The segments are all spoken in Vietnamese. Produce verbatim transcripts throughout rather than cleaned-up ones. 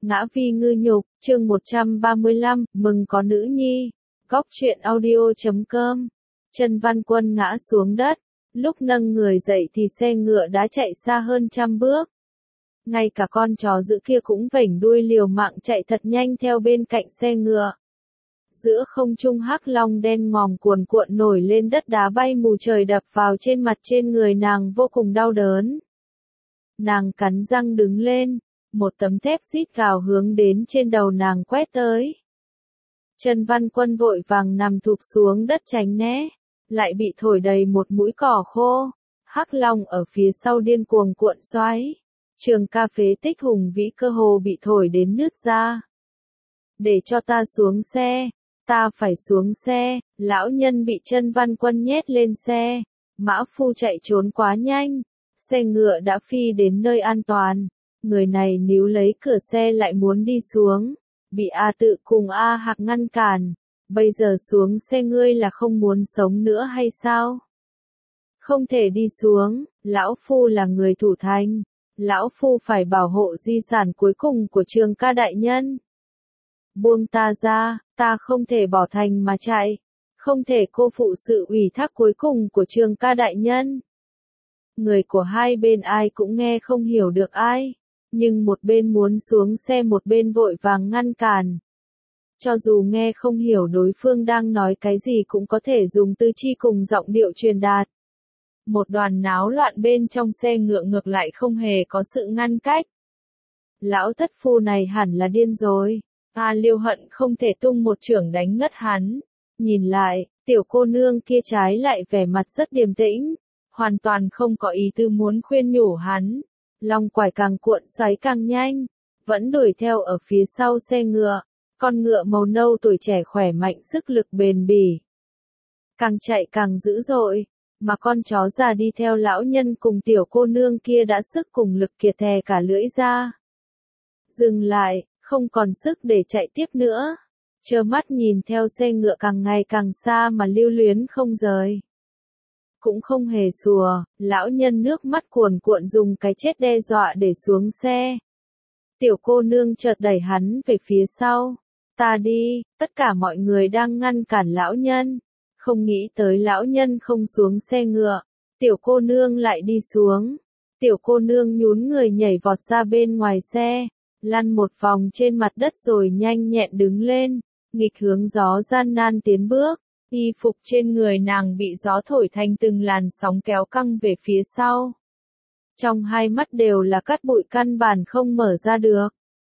Ngã vi ngư nhục, chương một trăm ba mươi lăm, mừng có nữ nhi. Góc truyện audio chấm com. Trần Văn Quân ngã xuống đất. Lúc nâng người dậy thì xe ngựa đã chạy xa hơn trăm bước. Ngay cả con chó dữ kia cũng vểnh đuôi liều mạng chạy thật nhanh theo bên cạnh xe ngựa. Giữa không trung hắc long đen ngòm cuồn cuộn nổi lên, đất đá bay mù trời đập vào trên mặt trên người nàng vô cùng đau đớn. Nàng cắn răng đứng lên, một tấm thép rít gào hướng đến trên đầu nàng quét tới. Trần Văn Quân vội vàng nằm thụp xuống đất tránh né, lại bị thổi đầy một mũi cỏ khô. Hắc long ở phía sau điên cuồng cuộn xoáy. Trường ca phế tích hùng vĩ cơ hồ bị thổi đến nứt ra. Để cho ta xuống xe, ta phải xuống xe. Lão nhân bị Trần Văn Quân nhét lên xe. Mã phu chạy trốn quá nhanh, xe ngựa đã phi đến nơi an toàn. Người này níu lấy cửa xe lại muốn đi xuống, bị A Tự cùng A Hạc ngăn cản. Bây giờ xuống xe ngươi là không muốn sống nữa hay sao? Không thể đi xuống, lão phu là người thủ thành. Lão phu phải bảo hộ di sản cuối cùng của Trường ca đại nhân. Buông ta ra, ta không thể bỏ thành mà chạy. Không thể cô phụ sự ủy thác cuối cùng của Trường ca đại nhân. Người của hai bên ai cũng nghe không hiểu được ai. Nhưng một bên muốn xuống xe, một bên vội vàng ngăn cản. Cho dù nghe không hiểu đối phương đang nói cái gì cũng có thể dùng tư chi cùng giọng điệu truyền đạt. Một đoàn náo loạn bên trong xe ngựa ngược lại không hề có sự ngăn cách. Lão thất phu này hẳn là điên rồi. A Liêu hận không thể tung một chưởng đánh ngất hắn. Nhìn lại, tiểu cô nương kia trái lại vẻ mặt rất điềm tĩnh, hoàn toàn không có ý tư muốn khuyên nhủ hắn. Long quải càng cuộn xoáy càng nhanh, vẫn đuổi theo ở phía sau xe ngựa. Con ngựa màu nâu tuổi trẻ khỏe mạnh, sức lực bền bỉ. Càng chạy càng dữ dội, mà con chó già đi theo lão nhân cùng tiểu cô nương kia đã sức cùng lực kiệt thè cả lưỡi ra. Dừng lại, không còn sức để chạy tiếp nữa. Trơ mắt nhìn theo xe ngựa càng ngày càng xa mà lưu luyến không rời. Cũng không hề sùa, lão nhân nước mắt cuồn cuộn dùng cái chết đe dọa để xuống xe. Tiểu cô nương chợt đẩy hắn về phía sau. Ta đi, tất cả mọi người đang ngăn cản lão nhân. Không nghĩ tới lão nhân không xuống xe ngựa. Tiểu cô nương lại đi xuống. Tiểu cô nương nhún người nhảy vọt ra bên ngoài xe. Lăn một vòng trên mặt đất rồi nhanh nhẹn đứng lên. Nghịch hướng gió gian nan tiến bước. Y phục trên người nàng bị gió thổi thành từng làn sóng kéo căng về phía sau. Trong hai mắt đều là cát bụi, căn bản không mở ra được.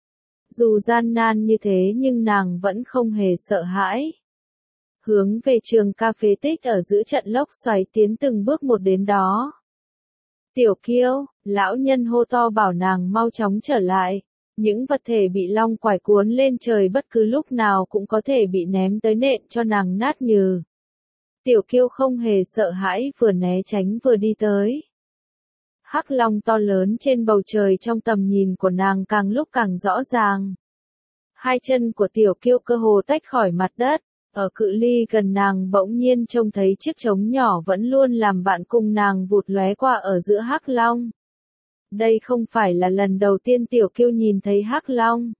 Dù gian nan như thế nhưng nàng vẫn không hề sợ hãi. Hướng về trường ca phế tích ở giữa trận lốc xoáy tiến từng bước một đến đó. Tiểu Kiêu, lão nhân hô to bảo nàng mau chóng trở lại. Những vật thể bị long quải cuốn lên trời bất cứ lúc nào cũng có thể bị ném tới nện cho nàng nát nhừ. Tiểu Kiêu không hề sợ hãi, vừa né tránh vừa đi tới. Hắc long to lớn trên bầu trời trong tầm nhìn của nàng càng lúc càng rõ ràng. Hai chân của Tiểu Kiêu cơ hồ tách khỏi mặt đất. Ở cự ly gần nàng bỗng nhiên trông thấy chiếc trống nhỏ vẫn luôn làm bạn cùng nàng vụt lóe qua ở giữa hắc long. Đây không phải là lần đầu tiên Tiểu Kiêu nhìn thấy hắc long.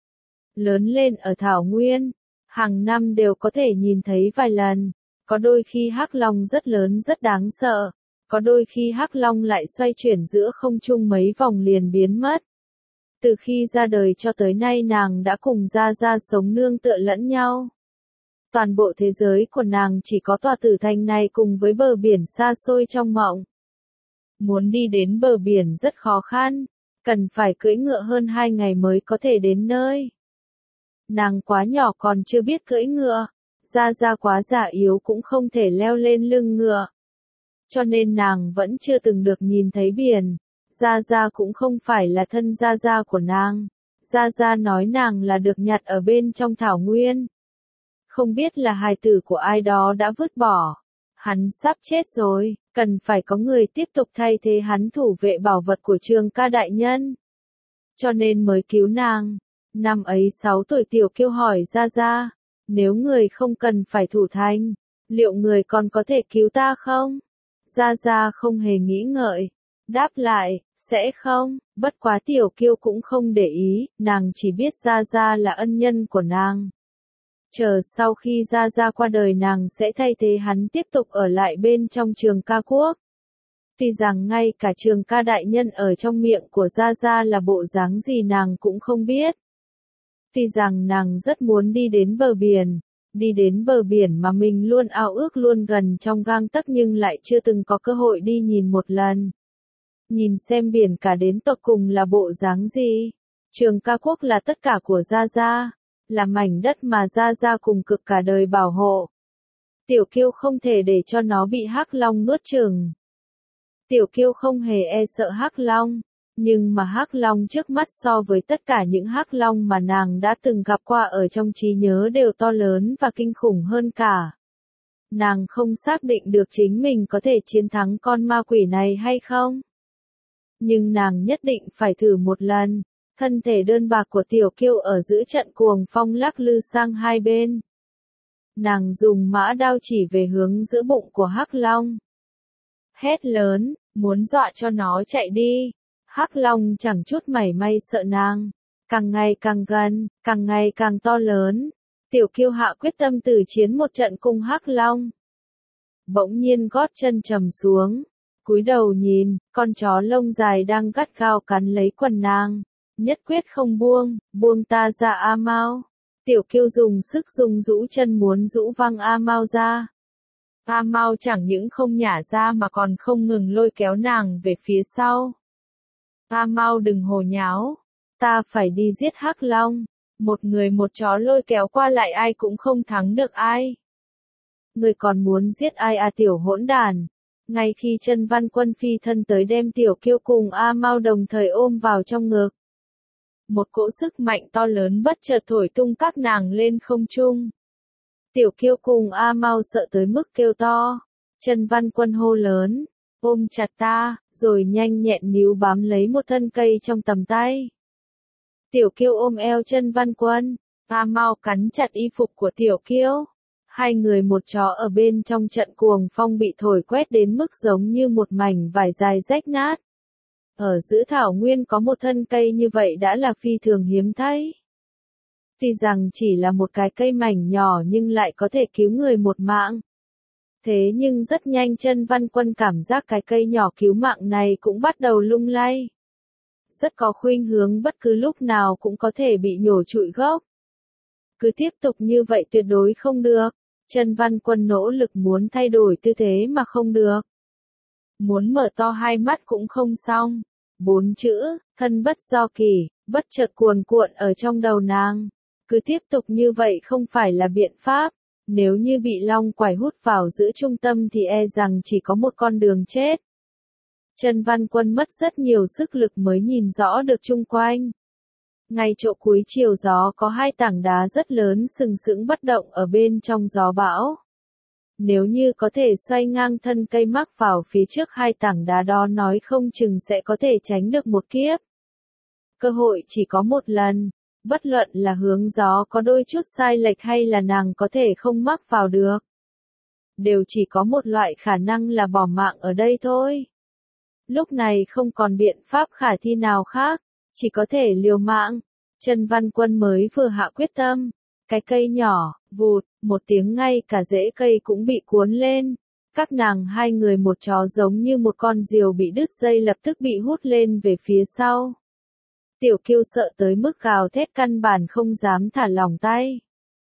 Lớn lên ở Thảo Nguyên, hàng năm đều có thể nhìn thấy vài lần. Có đôi khi hắc long rất lớn rất đáng sợ, có đôi khi hắc long lại xoay chuyển giữa không trung mấy vòng liền biến mất. Từ khi ra đời cho tới nay nàng đã cùng Gia Gia sống nương tựa lẫn nhau. Toàn bộ thế giới của nàng chỉ có tòa tử thành này cùng với bờ biển xa xôi trong mộng. Muốn đi đến bờ biển rất khó khăn, cần phải cưỡi ngựa hơn hai ngày mới có thể đến nơi. Nàng quá nhỏ còn chưa biết cưỡi ngựa, Gia Gia quá già yếu cũng không thể leo lên lưng ngựa. Cho nên nàng vẫn chưa từng được nhìn thấy biển. Gia Gia cũng không phải là thân Gia Gia của nàng. Gia Gia nói nàng là được nhặt ở bên trong thảo nguyên. Không biết là hài tử của ai đó đã vứt bỏ. Hắn sắp chết rồi, cần phải có người tiếp tục thay thế hắn thủ vệ bảo vật của Trường ca đại nhân. Cho nên mới cứu nàng. Năm ấy sáu tuổi Tiểu Kiêu hỏi Gia Gia, nếu người không cần phải thủ thành, liệu người còn có thể cứu ta không? Gia Gia không hề nghĩ ngợi, Đáp lại, sẽ không, bất quá Tiểu Kiêu cũng không để ý, nàng chỉ biết Gia Gia là ân nhân của nàng. Chờ sau khi Gia Gia qua đời nàng sẽ thay thế hắn tiếp tục ở lại bên trong Trường Ca Quốc. Tuy rằng ngay cả Trường Ca đại nhân ở trong miệng của Gia Gia là bộ dáng gì nàng cũng không biết. Tuy rằng nàng rất muốn đi đến bờ biển, đi đến bờ biển mà mình luôn ao ước luôn gần trong gang tấc nhưng lại chưa từng có cơ hội đi nhìn một lần. Nhìn xem biển cả đến tột cùng là bộ dáng gì. Trường Ca Quốc là tất cả của Gia Gia, là mảnh đất mà Gia Gia cùng cực cả đời bảo hộ. Tiểu Kiêu không thể để cho nó bị Hắc Long nuốt chửng. Tiểu Kiêu không hề e sợ Hắc Long, nhưng mà Hắc Long trước mắt so với tất cả những Hắc Long mà nàng đã từng gặp qua ở trong trí nhớ đều to lớn và kinh khủng hơn cả. Nàng không xác định được chính mình có thể chiến thắng con ma quỷ này hay không. Nhưng nàng nhất định phải thử một lần. Thân thể đơn bạc của Tiểu Kiêu ở giữa trận cuồng phong lắc lư sang hai bên. Nàng dùng mã đao chỉ về hướng giữa bụng của Hắc Long. Hét lớn, muốn dọa cho nó chạy đi. Hắc Long chẳng chút mảy may sợ nàng. Càng ngày càng gần, càng ngày càng to lớn. Tiểu Kiêu hạ quyết tâm tử chiến một trận cùng Hắc Long. Bỗng nhiên gót chân trầm xuống. Cúi đầu nhìn, con chó lông dài đang gắt gao cắn lấy quần nàng. Nhất quyết không buông, buông ta ra A Mao. Tiểu Kiêu dùng sức dùng rũ chân muốn rũ văng A Mao ra. A Mao chẳng những không nhả ra mà còn không ngừng lôi kéo nàng về phía sau. A Mao đừng hồ nháo, ta phải đi giết Hắc Long. Một người một chó lôi kéo qua lại ai cũng không thắng được ai. Người còn muốn giết ai à tiểu hỗn đàn. Ngay khi Chân Văn Quân phi thân tới đem Tiểu Kiêu cùng A Mao đồng thời ôm vào trong ngực. Một cỗ sức mạnh to lớn bất chợt thổi tung các nàng lên không trung. Tiểu Kiêu cùng A Mao sợ tới mức kêu to. Chân Văn Quân hô lớn, ôm chặt ta, rồi nhanh nhẹn níu bám lấy một thân cây trong tầm tay. Tiểu Kiêu ôm eo Chân Văn Quân, A Mao cắn chặt y phục của Tiểu Kiêu. Hai người một chó ở bên trong trận cuồng phong bị thổi quét đến mức giống như một mảnh vải dài rách nát. Ở giữa thảo nguyên có một thân cây như vậy đã là phi thường hiếm thấy. Tuy rằng chỉ là một cái cây mảnh nhỏ nhưng lại có thể cứu người một mạng. Thế nhưng rất nhanh Chân Văn Quân cảm giác cái cây nhỏ cứu mạng này cũng bắt đầu lung lay. Rất có khuynh hướng bất cứ lúc nào cũng có thể bị nhổ trụi gốc. Cứ tiếp tục như vậy tuyệt đối không được. Chân Văn Quân nỗ lực muốn thay đổi tư thế mà không được. Muốn mở to hai mắt cũng không xong. Bốn chữ, thân bất do kỳ, bất chợt cuồn cuộn ở trong đầu nàng. Cứ tiếp tục như vậy không phải là biện pháp. Nếu như bị long quải hút vào giữa trung tâm thì e rằng chỉ có một con đường chết. Chân Văn Quân mất rất nhiều sức lực mới nhìn rõ được chung quanh. Ngay chỗ cuối chiều gió có hai tảng đá rất lớn sừng sững bất động ở bên trong gió bão. Nếu như có thể xoay ngang thân cây mắc vào phía trước hai tảng đá đó nói không chừng sẽ có thể tránh được một kiếp. Cơ hội chỉ có một lần, bất luận là hướng gió có đôi chút sai lệch hay là nàng có thể không mắc vào được. Đều chỉ có một loại khả năng là bỏ mạng ở đây thôi. Lúc này không còn biện pháp khả thi nào khác, chỉ có thể liều mạng. Chân Văn Quân mới vừa hạ quyết tâm. Cái cây nhỏ, vụt, một tiếng ngay cả rễ cây cũng bị cuốn lên. Các nàng hai người một chó giống như một con diều bị đứt dây lập tức bị hút lên về phía sau. Tiểu Kiêu sợ tới mức gào thét căn bản không dám thả lỏng tay.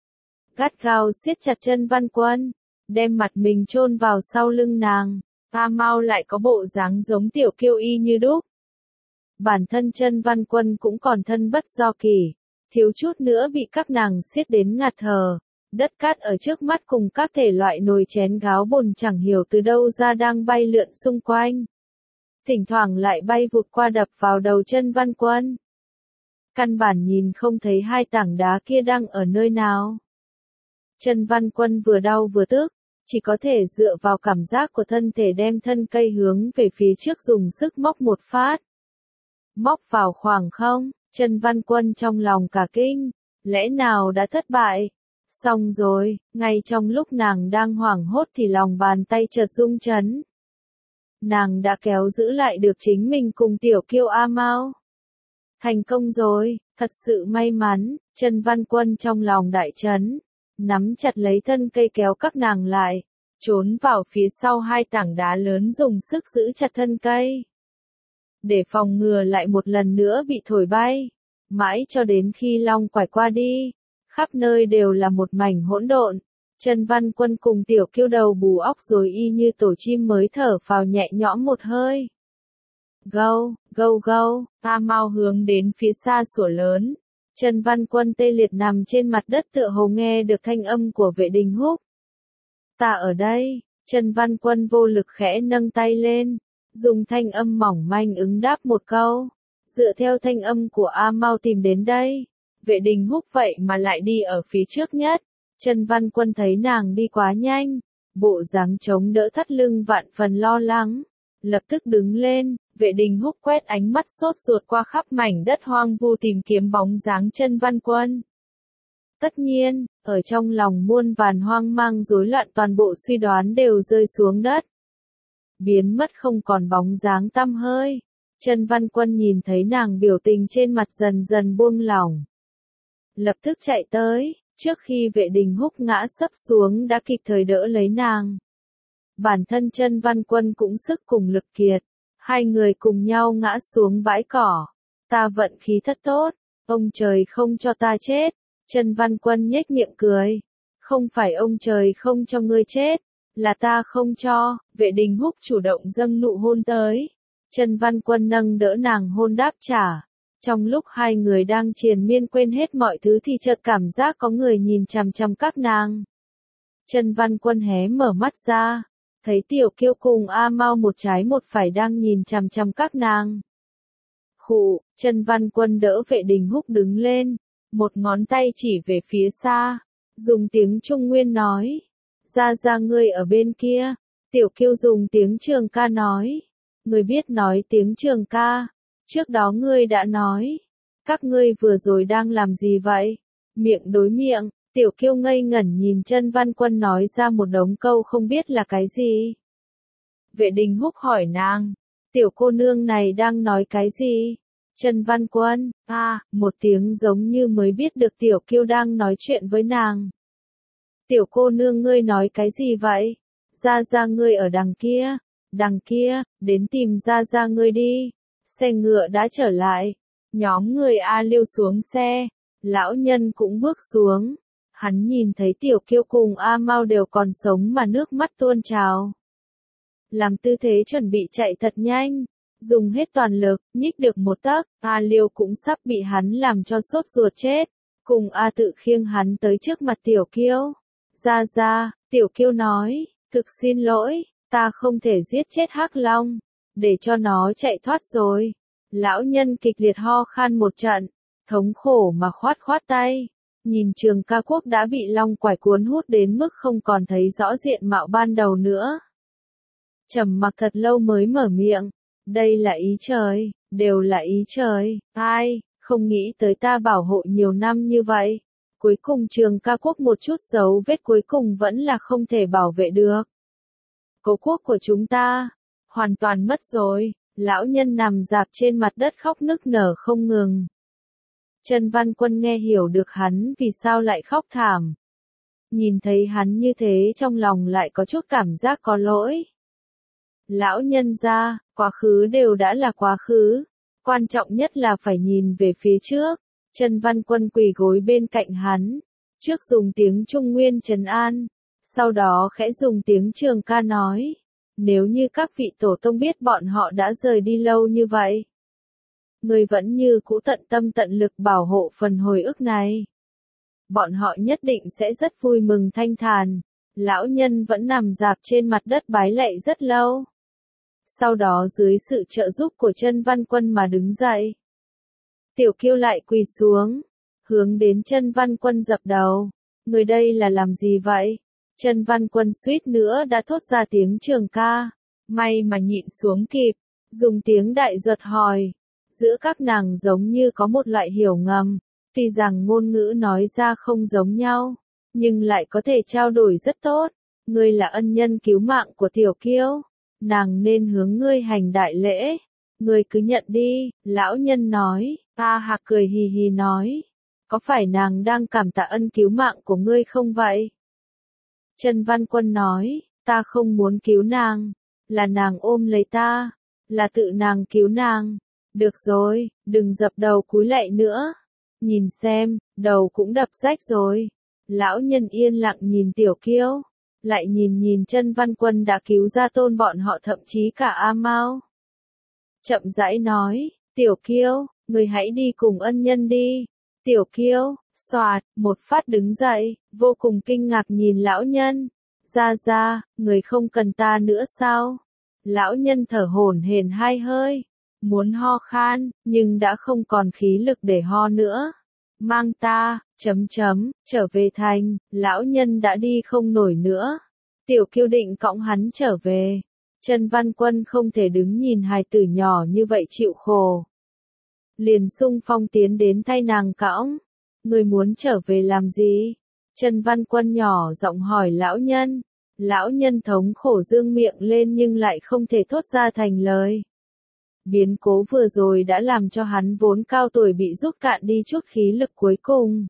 Gắt gao siết chặt Chân Văn Quân, đem mặt mình chôn vào sau lưng nàng. A Mao lại có bộ dáng giống Tiểu Kiêu y như đúc. Bản thân Chân Văn Quân cũng còn thân bất do kỳ, thiếu chút nữa bị các nàng siết đến ngạt thở. Đất cát ở trước mắt cùng các thể loại nồi chén gáo bồn chẳng hiểu từ đâu ra đang bay lượn xung quanh. Thỉnh thoảng lại bay vụt qua đập vào đầu Chân Văn Quân. Căn bản nhìn không thấy hai tảng đá kia đang ở nơi nào. Chân Văn Quân vừa đau vừa tức, chỉ có thể dựa vào cảm giác của thân thể đem thân cây hướng về phía trước dùng sức móc một phát. Móc vào khoảng không, Chân Văn Quân trong lòng cả kinh, lẽ nào đã thất bại? Xong rồi, ngay trong lúc nàng đang hoảng hốt thì lòng bàn tay chợt rung chấn. nàng đã kéo giữ lại được chính mình cùng tiểu kiêu A Mau. Thành công rồi, thật sự may mắn, Trần Văn Quân trong lòng đại chấn, nắm chặt lấy thân cây kéo các nàng lại, trốn vào phía sau hai tảng đá lớn dùng sức giữ chặt thân cây. Để phòng ngừa lại một lần nữa bị thổi bay, mãi cho đến khi long quải qua đi, khắp nơi đều là một mảnh hỗn độn. Trần Văn Quân cùng tiểu kiêu đầu bù óc rồi y như tổ chim mới thở phào nhẹ nhõm một hơi. Gâu, gâu gâu, A Mau hướng đến phía xa sủa lớn. Trần Văn Quân tê liệt nằm trên mặt đất tựa hồ nghe được thanh âm của Vệ Đình Húc. Ta ở đây, Trần Văn Quân vô lực khẽ nâng tay lên, dùng thanh âm mỏng manh ứng đáp một câu. Dựa theo thanh âm của A Mau tìm đến đây, Vệ Đình Húc vậy mà lại đi ở phía trước nhất. Trần Văn Quân thấy nàng đi quá nhanh, bộ dáng chống đỡ thắt lưng vạn phần lo lắng, lập tức đứng lên. Vệ Đình Húc quét ánh mắt sốt ruột qua khắp mảnh đất hoang vu tìm kiếm bóng dáng Trần Văn Quân. Tất nhiên, ở trong lòng muôn vàn hoang mang rối loạn toàn bộ suy đoán đều rơi xuống đất. Biến mất không còn bóng dáng tăm hơi. Trần Văn Quân nhìn thấy nàng biểu tình trên mặt dần dần buông lỏng. Lập tức chạy tới, trước khi Vệ Đình Húc ngã sấp xuống đã kịp thời đỡ lấy nàng. Bản thân Trần Văn Quân cũng sức cùng lực kiệt. Hai người cùng nhau ngã xuống bãi cỏ. Ta vận khí thật tốt, ông trời không cho ta chết. Trần Văn Quân nhếch miệng cười. Không phải ông trời không cho ngươi chết, là ta không cho. Vệ Đình Húc chủ động dâng nụ hôn tới. Trần Văn Quân nâng đỡ nàng hôn đáp trả. Trong lúc hai người đang triền miên quên hết mọi thứ thì chợt cảm giác có người nhìn chằm chằm các nàng. Trần Văn Quân hé mở mắt ra. Thấy tiểu kiêu cùng A Mau một trái một phải đang nhìn chằm chằm các nàng. Khụ, Trần Văn Quân đỡ Vệ Đình Húc đứng lên, một ngón tay chỉ về phía xa, dùng tiếng Trung Nguyên nói. Ra ra ngươi ở bên kia, tiểu kiêu dùng tiếng Trường Ca nói. Ngươi biết nói tiếng Trường Ca, trước đó ngươi đã nói. Các ngươi vừa rồi đang làm gì vậy? Miệng đối miệng. Tiểu kiêu ngây ngẩn nhìn Trần Văn Quân nói ra một đống câu không biết là cái gì. Vệ Đình Húc hỏi nàng, tiểu cô nương này đang nói cái gì? Trần Văn Quân, à, một tiếng giống như mới biết được tiểu kiêu đang nói chuyện với nàng. Tiểu cô nương ngươi nói cái gì vậy? Ra ra ngươi ở đằng kia, đằng kia, đến tìm ra ra ngươi đi. Xe ngựa đã trở lại, nhóm người A Liêu xuống xe, lão nhân cũng bước xuống. Hắn nhìn thấy tiểu kiêu cùng A Mau đều còn sống mà nước mắt tuôn trào. Làm tư thế chuẩn bị chạy thật nhanh, dùng hết toàn lực, nhích được một tấc, A Liêu cũng sắp bị hắn làm cho sốt ruột chết. Cùng A Tự khiêng hắn tới trước mặt tiểu kiêu. Ra ra, tiểu kiêu nói, thực xin lỗi, ta không thể giết chết Hắc Long, để cho nó chạy thoát rồi. Lão nhân kịch liệt ho khan một trận, thống khổ mà khoát khoát tay. Nhìn Trường Ca Quốc đã bị long quải cuốn hút đến mức không còn thấy rõ diện mạo ban đầu nữa. Trầm mặc thật lâu mới mở miệng. Đây là ý trời, đều là ý trời. Ai, không nghĩ tới ta bảo hộ nhiều năm như vậy. Cuối cùng Trường Ca Quốc một chút dấu vết cuối cùng vẫn là không thể bảo vệ được. Cố quốc của chúng ta, hoàn toàn mất rồi. Lão nhân nằm dạp trên mặt đất khóc nức nở không ngừng. Trần Văn Quân nghe hiểu được hắn vì sao lại khóc thảm. Nhìn thấy hắn như thế trong lòng lại có chút cảm giác có lỗi. Lão nhân gia, quá khứ đều đã là quá khứ. Quan trọng nhất là phải nhìn về phía trước. Trần Văn Quân quỳ gối bên cạnh hắn. Trước dùng tiếng Trung Nguyên trấn an. Sau đó khẽ dùng tiếng Trường Ca nói. Nếu như các vị tổ tông biết bọn họ đã rời đi lâu như vậy. Người vẫn như cũ tận tâm tận lực bảo hộ phần hồi ức này. Bọn họ nhất định sẽ rất vui mừng thanh thản. Lão nhân vẫn nằm dạp trên mặt đất bái lạy rất lâu. Sau đó dưới sự trợ giúp của Trần Văn Quân mà đứng dậy. Tiểu kiêu lại quỳ xuống, hướng đến Trần Văn Quân dập đầu. Người đây là làm gì vậy? Trần Văn Quân suýt nữa đã thốt ra tiếng Trường Ca. May mà nhịn xuống kịp, dùng tiếng đại duật hỏi. Giữa các nàng giống như có một loại hiểu ngầm, tuy rằng ngôn ngữ nói ra không giống nhau, nhưng lại có thể trao đổi rất tốt. Ngươi là ân nhân cứu mạng của tiểu kiêu, nàng nên hướng ngươi hành đại lễ. Ngươi cứ nhận đi, lão nhân nói. A Hạc cười hì hì nói. Có phải nàng đang cảm tạ ân cứu mạng của ngươi không vậy? Trần Văn Quân nói, ta không muốn cứu nàng, là nàng ôm lấy ta, là tự nàng cứu nàng. Được rồi, đừng dập đầu cúi lạy nữa. Nhìn xem, đầu cũng đập rách rồi. Lão nhân yên lặng nhìn Tiểu Kiêu, lại nhìn nhìn Trần Văn Quân đã cứu ra tôn bọn họ, thậm chí cả A Mao. Chậm rãi nói, Tiểu Kiêu, người hãy đi cùng ân nhân đi. Tiểu Kiêu, xoạt, một phát đứng dậy, vô cùng kinh ngạc nhìn lão nhân. Ra ra, người không cần ta nữa sao? Lão nhân thở hổn hển hai hơi, muốn ho khan, nhưng đã không còn khí lực để ho nữa. Mang ta, chấm chấm, trở về thành, lão nhân đã đi không nổi nữa. Tiểu Kiêu định cõng hắn trở về. Trần Văn Quân không thể đứng nhìn hài tử nhỏ như vậy chịu khổ. Liền xung phong tiến đến thay nàng cõng. Người muốn trở về làm gì? Trần Văn Quân nhỏ giọng hỏi lão nhân. Lão nhân thống khổ dương miệng lên nhưng lại không thể thốt ra thành lời. Biến cố vừa rồi đã làm cho hắn vốn cao tuổi bị rút cạn đi chút khí lực cuối cùng.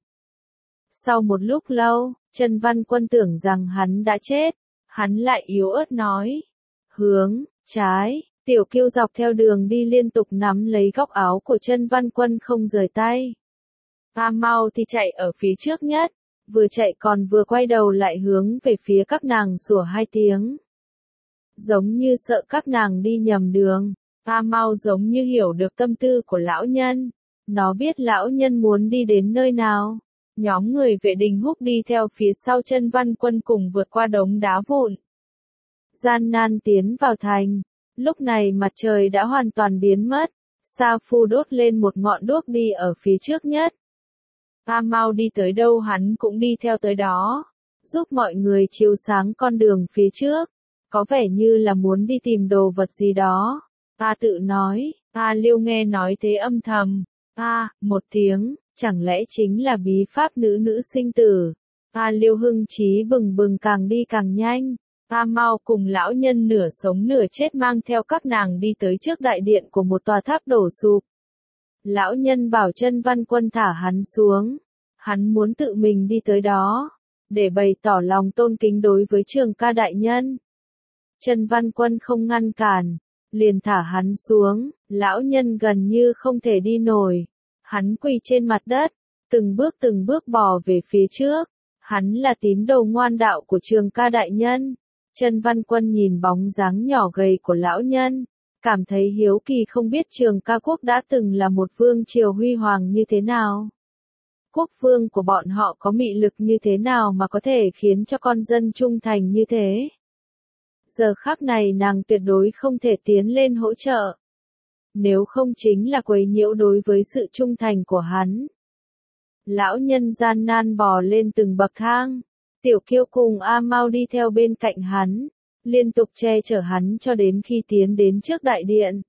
Sau một lúc lâu, Trần Văn Quân tưởng rằng hắn đã chết. Hắn lại yếu ớt nói. Hướng, trái, Tiểu Kiêu dọc theo đường đi liên tục nắm lấy góc áo của Trần Văn Quân không rời tay. A Mao thì chạy ở phía trước nhất, vừa chạy còn vừa quay đầu lại hướng về phía các nàng sủa hai tiếng. Giống như sợ các nàng đi nhầm đường, A Mao giống như hiểu được tâm tư của lão nhân. Nó biết lão nhân muốn đi đến nơi nào. Nhóm người vệ đình húc đi theo phía sau Trần Văn Quân cùng vượt qua đống đá vụn. Gian nan tiến vào thành. Lúc này mặt trời đã hoàn toàn biến mất. Sa Phu đốt lên một ngọn đuốc đi ở phía trước nhất. A Mao đi tới đâu hắn cũng đi theo tới đó, giúp mọi người chiếu sáng con đường phía trước. Có vẻ như là muốn đi tìm đồ vật gì đó. A tự nói, A Liêu nghe nói thế âm thầm. A, một tiếng, chẳng lẽ chính là bí pháp nữ nữ sinh tử. A Liêu hưng chí bừng bừng càng đi càng nhanh. A Mao cùng lão nhân nửa sống nửa chết mang theo các nàng đi tới trước đại điện của một tòa tháp đổ sụp. Lão nhân bảo Trần Văn Quân thả hắn xuống. Hắn muốn tự mình đi tới đó, để bày tỏ lòng tôn kính đối với Trường Ca đại nhân. Trần Văn Quân không ngăn cản, liền thả hắn xuống. Lão nhân gần như không thể đi nổi. Hắn quỳ trên mặt đất, từng bước từng bước bò về phía trước. Hắn là tín đồ ngoan đạo của Trường Ca đại nhân. Trần Văn Quân nhìn bóng dáng nhỏ gầy của lão nhân, cảm thấy hiếu kỳ không biết Trường Ca quốc đã từng là một vương triều huy hoàng như thế nào. Quốc vương của bọn họ có mị lực như thế nào mà có thể khiến cho con dân trung thành như thế. Giờ khắc này nàng tuyệt đối không thể tiến lên hỗ trợ. Nếu không chính là quấy nhiễu đối với sự trung thành của hắn. Lão nhân gian nan bò lên từng bậc thang. Tiểu Kiêu cùng A Mao đi theo bên cạnh hắn, liên tục che chở hắn cho đến khi tiến đến trước đại điện.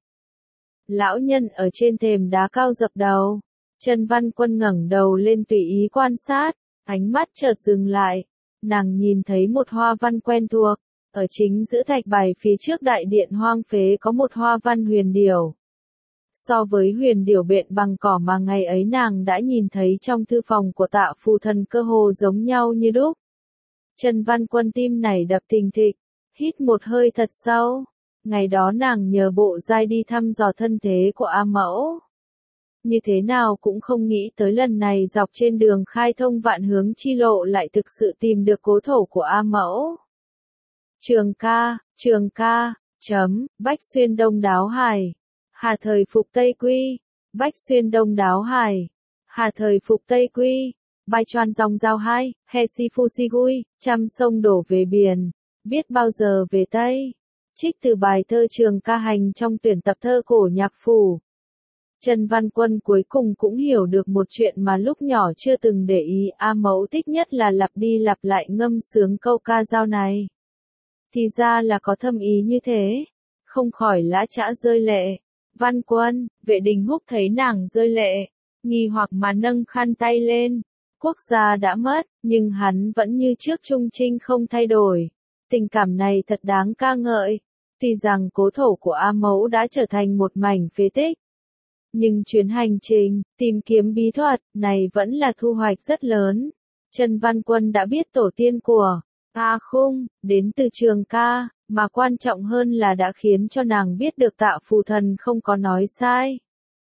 Lão nhân ở trên thềm đá cao dập đầu. Trần Văn Quân ngẩng đầu lên tùy ý quan sát, ánh mắt chợt dừng lại. Nàng nhìn thấy một hoa văn quen thuộc, ở chính giữa thạch bài phía trước đại điện hoang phế có một hoa văn huyền điểu. So với huyền điểu bện bằng cỏ mà ngày ấy nàng đã nhìn thấy trong thư phòng của Tạ Phù Thần cơ hồ giống nhau như đúc. Trần Văn Quân tim này đập thình thịch, hít một hơi thật sâu. Ngày đó nàng nhờ bộ giai đi thăm dò thân thế của A Mẫu. Như thế nào cũng không nghĩ tới lần này dọc trên đường khai thông vạn hướng chi lộ lại thực sự tìm được cố thổ của A Mẫu. Trường Ca, Trường Ca, chấm, Bách Xuyên Đông Đáo Hải. Hà thời phục Tây Quy. Bách Xuyên Đông Đáo Hải. Hà thời phục Tây Quy. Bai choan dòng giao hai, he si phu si gui, trăm sông đổ về biển. Biết bao giờ về Tây. Trích từ bài thơ Trường Ca hành trong tuyển tập thơ cổ nhạc phủ. Trần Văn Quân cuối cùng cũng hiểu được một chuyện mà lúc nhỏ chưa từng để ý. A Mẫu thích nhất là lặp đi lặp lại ngâm sướng câu ca dao này. Thì ra là có thâm ý như thế. Không khỏi lã chã rơi lệ. Văn Quân, vệ đình húc thấy nàng rơi lệ, nghi hoặc mà nâng khăn tay lên. Quốc gia đã mất, nhưng hắn vẫn như trước trung trinh không thay đổi. Tình cảm này thật đáng ca ngợi. Tuy rằng cố thổ của A Mẫu đã trở thành một mảnh phế tích, nhưng chuyến hành trình, tìm kiếm bí thuật, này vẫn là thu hoạch rất lớn. Trần Văn Quân đã biết tổ tiên của A Khung, đến từ Trường Ca, mà quan trọng hơn là đã khiến cho nàng biết được Tạ Phù Thần không có nói sai.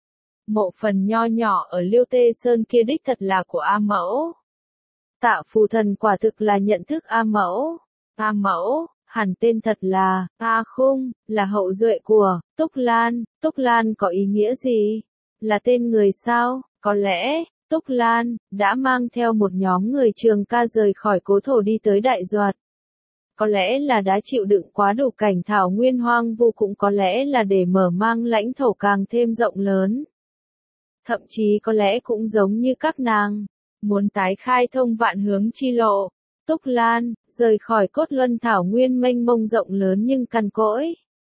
Mộ phần nho nhỏ ở Liêu Tê Sơn kia đích thật là của A Mẫu. Tạ Phù Thần quả thực là nhận thức A Mẫu. A Mẫu, hẳn tên thật là A Khung, là hậu duệ của Túc Lan. Túc Lan có ý nghĩa gì? Là tên người sao? Có lẽ, Túc Lan đã mang theo một nhóm người Trường Ca rời khỏi cố thổ đi tới Đại Duật. Có lẽ là đã chịu đựng quá đủ cảnh thảo nguyên hoang vu, cũng có lẽ là để mở mang lãnh thổ càng thêm rộng lớn. Thậm chí có lẽ cũng giống như các nàng, muốn tái khai thông vạn hướng chi lộ. Túc Lan, rời khỏi cốt luân thảo nguyên mênh mông rộng lớn nhưng cằn cỗi.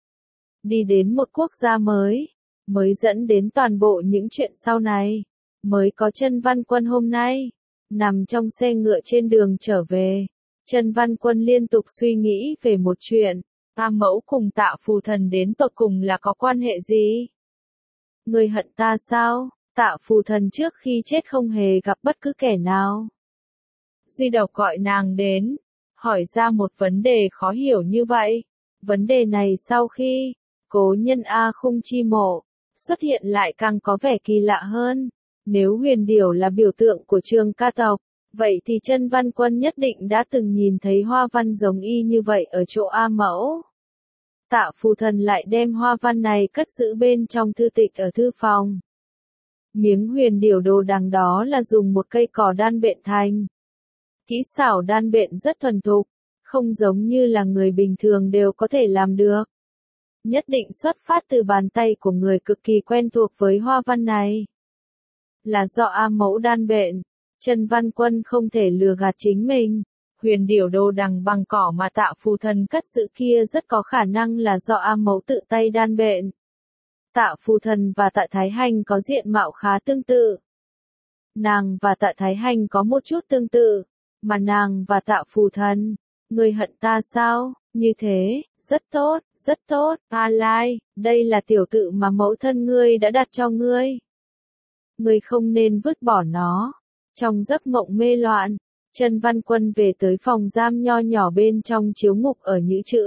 Đi đến một quốc gia mới, mới dẫn đến toàn bộ những chuyện sau này, mới có Trần Văn Quân hôm nay. Nằm trong xe ngựa trên đường trở về, Trần Văn Quân liên tục suy nghĩ về một chuyện, A Mẫu cùng Tạ Phù Thần đến tột cùng là có quan hệ gì? Người hận ta sao? Tạ Phù Thần trước khi chết không hề gặp bất cứ kẻ nào. Duy độc gọi nàng đến, hỏi ra một vấn đề khó hiểu như vậy. Vấn đề này sau khi cố nhân A Khung chi mộ xuất hiện lại càng có vẻ kỳ lạ hơn. Nếu huyền điểu là biểu tượng của Trường Ca tộc, vậy thì Trần Văn Quân nhất định đã từng nhìn thấy hoa văn giống y như vậy ở chỗ A Mẫu. Tạ Phù Thần lại đem hoa văn này cất giữ bên trong thư tịch ở thư phòng. Miếng huyền điểu đồ đằng đó là dùng một cây cỏ đan bện thành. Kỹ xảo đan bện rất thuần thục, không giống như là người bình thường đều có thể làm được. Nhất định xuất phát từ bàn tay của người cực kỳ quen thuộc với hoa văn này. Là do A Mẫu đan bện, Trần Văn Quân không thể lừa gạt chính mình. Huyền điểu đồ đằng bằng cỏ mà Tạ Phù Thần cất giữ kia rất có khả năng là do A Mẫu tự tay đan bện. Tạ Phù Thần và Tạ Thái Hành có diện mạo khá tương tự. Nàng và Tạ Thái Hành có một chút tương tự, mà nàng và Tạ Phù Thần, người hận ta sao? Như thế, rất tốt, rất tốt. A Lai, đây là tiểu tự mà mẫu thân ngươi đã đặt cho ngươi. Ngươi không nên vứt bỏ nó. Trong giấc mộng mê loạn, Trần Văn Quân về tới phòng giam nho nhỏ bên trong chiếu ngục ở Nhữ Chữ.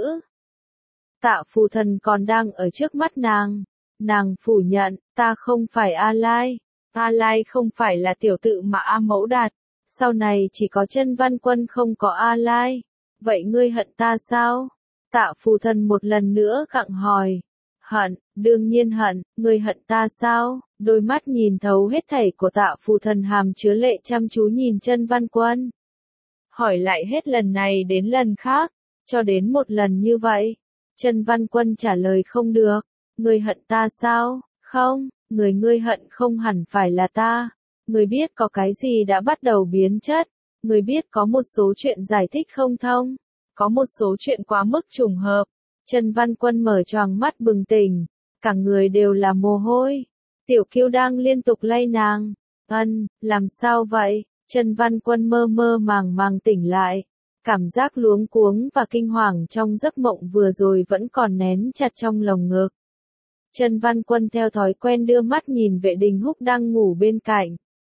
Tạ Phù Thần còn đang ở trước mắt nàng. Nàng phủ nhận, ta không phải A Lai. A Lai không phải là tiểu tự mà A Mẫu đặt. Sau này chỉ có Trần Văn Quân không có A Lai. Vậy ngươi hận ta sao? Tạ Phù Thần một lần nữa gặng hỏi. Hận, đương nhiên hận, ngươi hận ta sao? Đôi mắt nhìn thấu hết thảy của Tạ Phù Thần hàm chứa lệ chăm chú nhìn Trần Văn Quân. Hỏi lại hết lần này đến lần khác, cho đến một lần như vậy. Trần Văn Quân trả lời không được. Ngươi hận ta sao? Không, người ngươi hận không hẳn phải là ta. Ngươi biết có cái gì đã bắt đầu biến chất. Ngươi biết có một số chuyện giải thích không thông. Có một số chuyện quá mức trùng hợp. Trần Văn Quân mở choàng mắt bừng tỉnh. Cả người đều là mồ hôi. Tiểu Kiêu đang liên tục lay nàng. Ân, làm sao vậy? Trần Văn Quân mơ mơ màng màng tỉnh lại. Cảm giác luống cuống và kinh hoàng trong giấc mộng vừa rồi vẫn còn nén chặt trong lồng ngực. Trần Văn Quân theo thói quen đưa mắt nhìn Vệ Đình Húc đang ngủ bên cạnh.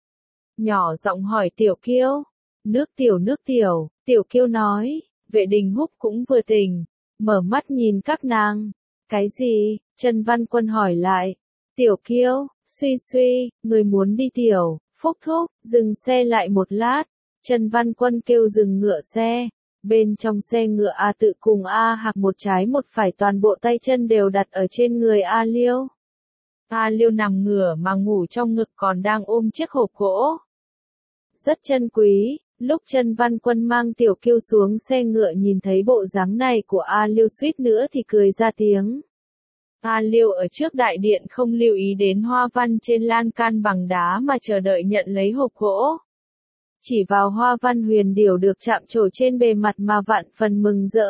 Nhỏ giọng hỏi Tiểu Kiêu. Nước tiểu nước tiểu, Tiểu Kiêu nói. Vệ Đình Húc cũng vừa tỉnh. Mở mắt nhìn các nàng. Cái gì? Trần Văn Quân hỏi lại. Tiểu Kiêu, suy suy, người muốn đi tiểu, Phúc thúc, dừng xe lại một lát. Trần Văn Quân kêu dừng ngựa xe. Bên trong xe ngựa A Tự cùng A Hạc một trái một phải, toàn bộ tay chân đều đặt ở trên người A Liêu. A Liêu nằm ngửa mà ngủ trong ngực còn đang ôm chiếc hộp gỗ. Rất chân quý. Lúc Trần Văn Quân mang Tiểu Kiêu xuống xe ngựa nhìn thấy bộ dáng này của A Liêu suýt nữa thì cười ra tiếng. A Liêu ở trước đại điện không lưu ý đến hoa văn trên lan can bằng đá mà chờ đợi nhận lấy hộp gỗ. Chỉ vào hoa văn huyền điểu được chạm trổ trên bề mặt mà vạn phần mừng rỡ.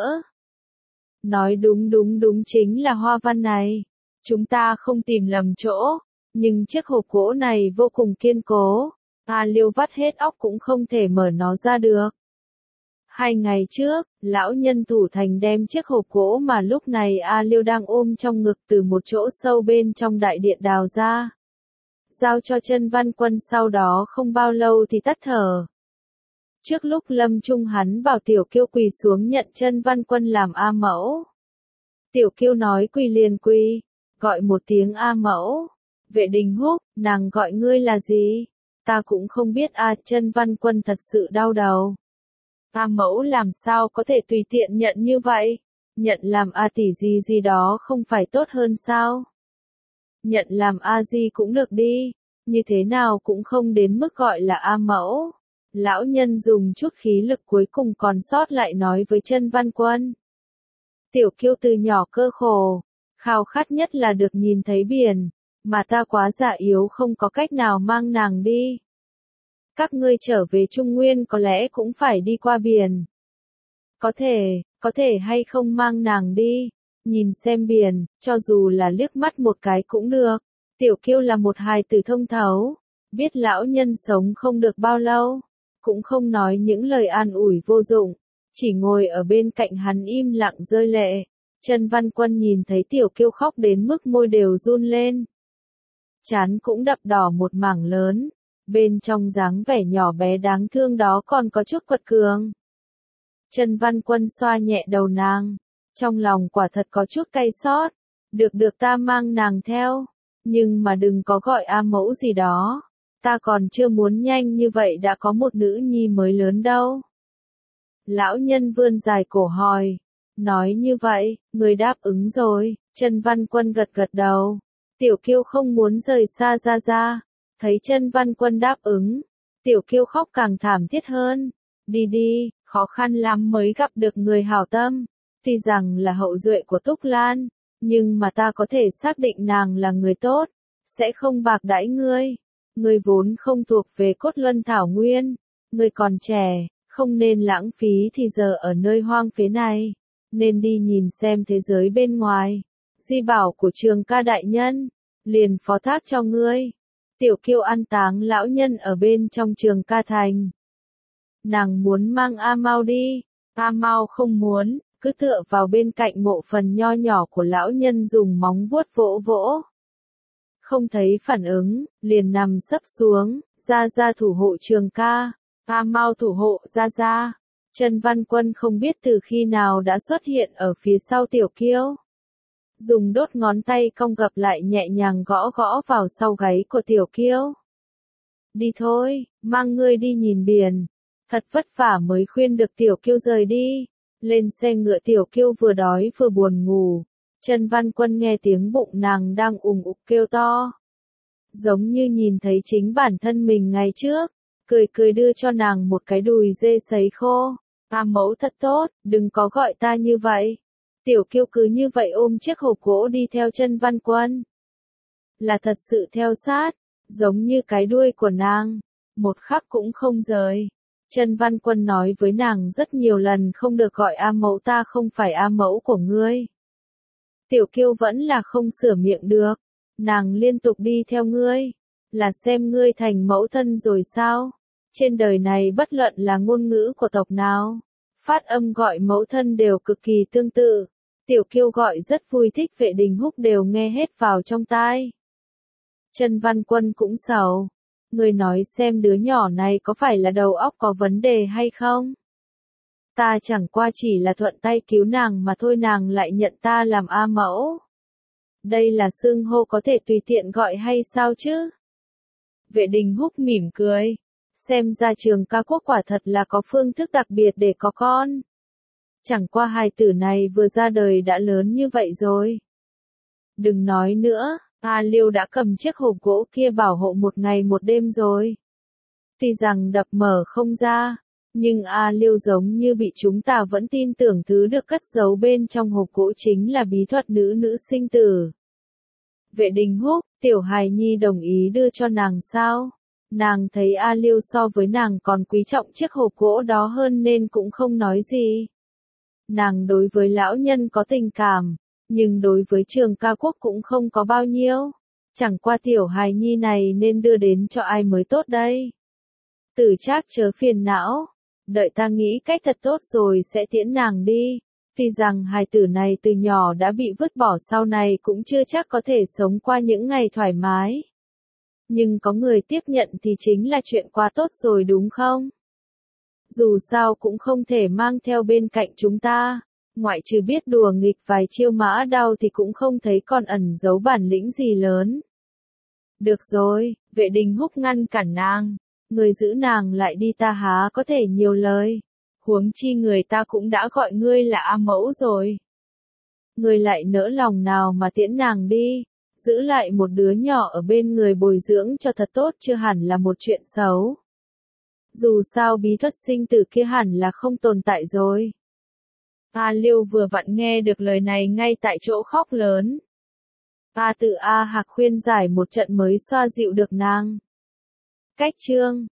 Nói đúng đúng đúng chính là hoa văn này. Chúng ta không tìm lầm chỗ. Nhưng chiếc hộp gỗ này vô cùng kiên cố. A Liêu vắt hết óc cũng không thể mở nó ra được. Hai ngày trước, lão nhân thủ thành đem chiếc hộp gỗ mà lúc này A Liêu đang ôm trong ngực từ một chỗ sâu bên trong đại điện đào ra. Giao cho Chân Văn Quân, sau đó không bao lâu thì tắt thở. Trước lúc lâm chung hắn bảo Tiểu Kiêu quỳ xuống nhận Chân Văn Quân làm A mẫu. Tiểu Kiêu nói quỳ liền quỳ, gọi một tiếng A mẫu. Vệ Đình Húc, nàng gọi ngươi là gì? Ta cũng không biết a. Chân Văn Quân thật sự đau đầu. A mẫu làm sao có thể tùy tiện nhận như vậy? Nhận làm A tỷ gì gì đó không phải tốt hơn sao? Nhận làm A di cũng được đi, như thế nào cũng không đến mức gọi là A mẫu. Lão nhân dùng chút khí lực cuối cùng còn sót lại nói với Chân Văn Quân. Tiểu Kiêu từ nhỏ cơ khổ, khao khát nhất là được nhìn thấy biển, mà ta quá già yếu không có cách nào mang nàng đi. Các ngươi trở về Trung Nguyên có lẽ cũng phải đi qua biển. Có thể, có thể hay không mang nàng đi, nhìn xem biển, cho dù là liếc mắt một cái cũng được. Tiểu Kiêu là một hài tử thông thấu, biết lão nhân sống không được bao lâu, cũng không nói những lời an ủi vô dụng, chỉ ngồi ở bên cạnh hắn im lặng rơi lệ. Chân Văn Quân nhìn thấy Tiểu Kiêu khóc đến mức môi đều run lên. Trán cũng đập đỏ một mảng lớn, bên trong dáng vẻ nhỏ bé đáng thương đó còn có chút quật cường. Chân Văn Quân xoa nhẹ đầu nàng, trong lòng quả thật có chút cay xót. Được được ta mang nàng theo, nhưng mà đừng có gọi A mẫu gì đó, ta còn chưa muốn nhanh như vậy đã có một nữ nhi mới lớn đâu. Lão nhân vươn dài cổ hỏi, nói như vậy, người đáp ứng rồi. Chân Văn Quân gật gật đầu. Tiểu Kiêu không muốn rời xa ra ra, thấy Chân Văn Quân đáp ứng, Tiểu Kiêu khóc càng thảm thiết hơn. Đi đi, khó khăn lắm mới gặp được người hảo tâm, tuy rằng là hậu duệ của Túc Lan, nhưng mà ta có thể xác định nàng là người tốt, sẽ không bạc đãi ngươi. Ngươi vốn không thuộc về Cốt Luân Thảo Nguyên, ngươi còn trẻ, không nên lãng phí thì giờ ở nơi hoang phế này, nên đi nhìn xem thế giới bên ngoài. Di bảo của Trường Ca đại nhân, liền phó thác cho ngươi. Tiểu Kiêu an táng lão nhân ở bên trong Trường Ca thành. Nàng muốn mang A Mao đi, A Mao không muốn, cứ tựa vào bên cạnh mộ phần nho nhỏ của lão nhân dùng móng vuốt vỗ vỗ. Không thấy phản ứng, liền nằm sấp xuống, ra ra thủ hộ Trường Ca, A Mao thủ hộ ra ra. Chân Văn Quân không biết từ khi nào đã xuất hiện ở phía sau Tiểu Kiêu. Dùng đốt ngón tay cong gập lại nhẹ nhàng gõ gõ vào sau gáy của Tiểu Kiêu. Đi thôi, mang ngươi đi nhìn biển. Thật vất vả mới khuyên được Tiểu Kiêu rời đi. Lên xe ngựa Tiểu Kiêu vừa đói vừa buồn ngủ. Chân Văn Quân nghe tiếng bụng nàng đang ùng ục kêu to. Giống như nhìn thấy chính bản thân mình ngày trước. Cười cười đưa cho nàng một cái đùi dê sấy khô. A mẫu thật tốt, đừng có gọi ta như vậy. Tiểu Kiêu cứ như vậy ôm chiếc hộp gỗ đi theo Chân Văn Quân. Là thật sự theo sát, giống như cái đuôi của nàng, một khắc cũng không rời. Chân Văn Quân nói với nàng rất nhiều lần không được gọi A mẫu, ta không phải A mẫu của ngươi. Tiểu Kiêu vẫn là không sửa miệng được, nàng liên tục đi theo ngươi, là xem ngươi thành mẫu thân rồi sao? Trên đời này bất luận là ngôn ngữ của tộc nào, phát âm gọi mẫu thân đều cực kỳ tương tự. Tiểu Kiêu gọi rất vui thích, Vệ Đình Húc đều nghe hết vào trong tai. Chân Văn Quân cũng sầu. Người nói xem đứa nhỏ này có phải là đầu óc có vấn đề hay không? Ta chẳng qua chỉ là thuận tay cứu nàng mà thôi, nàng lại nhận ta làm A mẫu. Đây là xưng hô có thể tùy tiện gọi hay sao chứ? Vệ Đình Húc mỉm cười. Xem ra Trường Ca quốc quả thật là có phương thức đặc biệt để có con. Chẳng qua hài tử này vừa ra đời đã lớn như vậy rồi. Đừng nói nữa, A Liêu đã cầm chiếc hộp gỗ kia bảo hộ một ngày một đêm rồi. Tuy rằng đập mở không ra, nhưng A Liêu giống như bị chúng ta vẫn tin tưởng thứ được cất giấu bên trong hộp gỗ chính là bí thuật nữ nữ sinh tử. Vệ Đình Húc, tiểu hài nhi đồng ý đưa cho nàng sao? Nàng thấy A Liêu so với nàng còn quý trọng chiếc hộp gỗ đó hơn nên cũng không nói gì. Nàng đối với lão nhân có tình cảm, nhưng đối với Trường Ca quốc cũng không có bao nhiêu. Chẳng qua tiểu hài nhi này nên đưa đến cho ai mới tốt đây? Tử Trác chớ phiền não, đợi ta nghĩ cách thật tốt rồi sẽ tiễn nàng đi. Vì rằng hài tử này từ nhỏ đã bị vứt bỏ sau này cũng chưa chắc có thể sống qua những ngày thoải mái. Nhưng có người tiếp nhận thì chính là chuyện quá tốt rồi đúng không? Dù sao cũng không thể mang theo bên cạnh chúng ta, ngoại trừ biết đùa nghịch vài chiêu mã đao thì cũng không thấy còn ẩn giấu bản lĩnh gì lớn. Được rồi, Vệ Đình Húc ngăn cản nàng, người giữ nàng lại đi ta há có thể nhiều lời. Huống chi người ta cũng đã gọi ngươi là A Mẫu rồi. Ngươi lại nỡ lòng nào mà tiễn nàng đi, giữ lại một đứa nhỏ ở bên người bồi dưỡng cho thật tốt chưa hẳn là một chuyện xấu. Dù sao bí thuật sinh tử kia hẳn là không tồn tại rồi. A Liêu vừa vặn nghe được lời này ngay tại chỗ khóc lớn. A Tự A Hạc khuyên giải một trận mới xoa dịu được nàng. Cách chương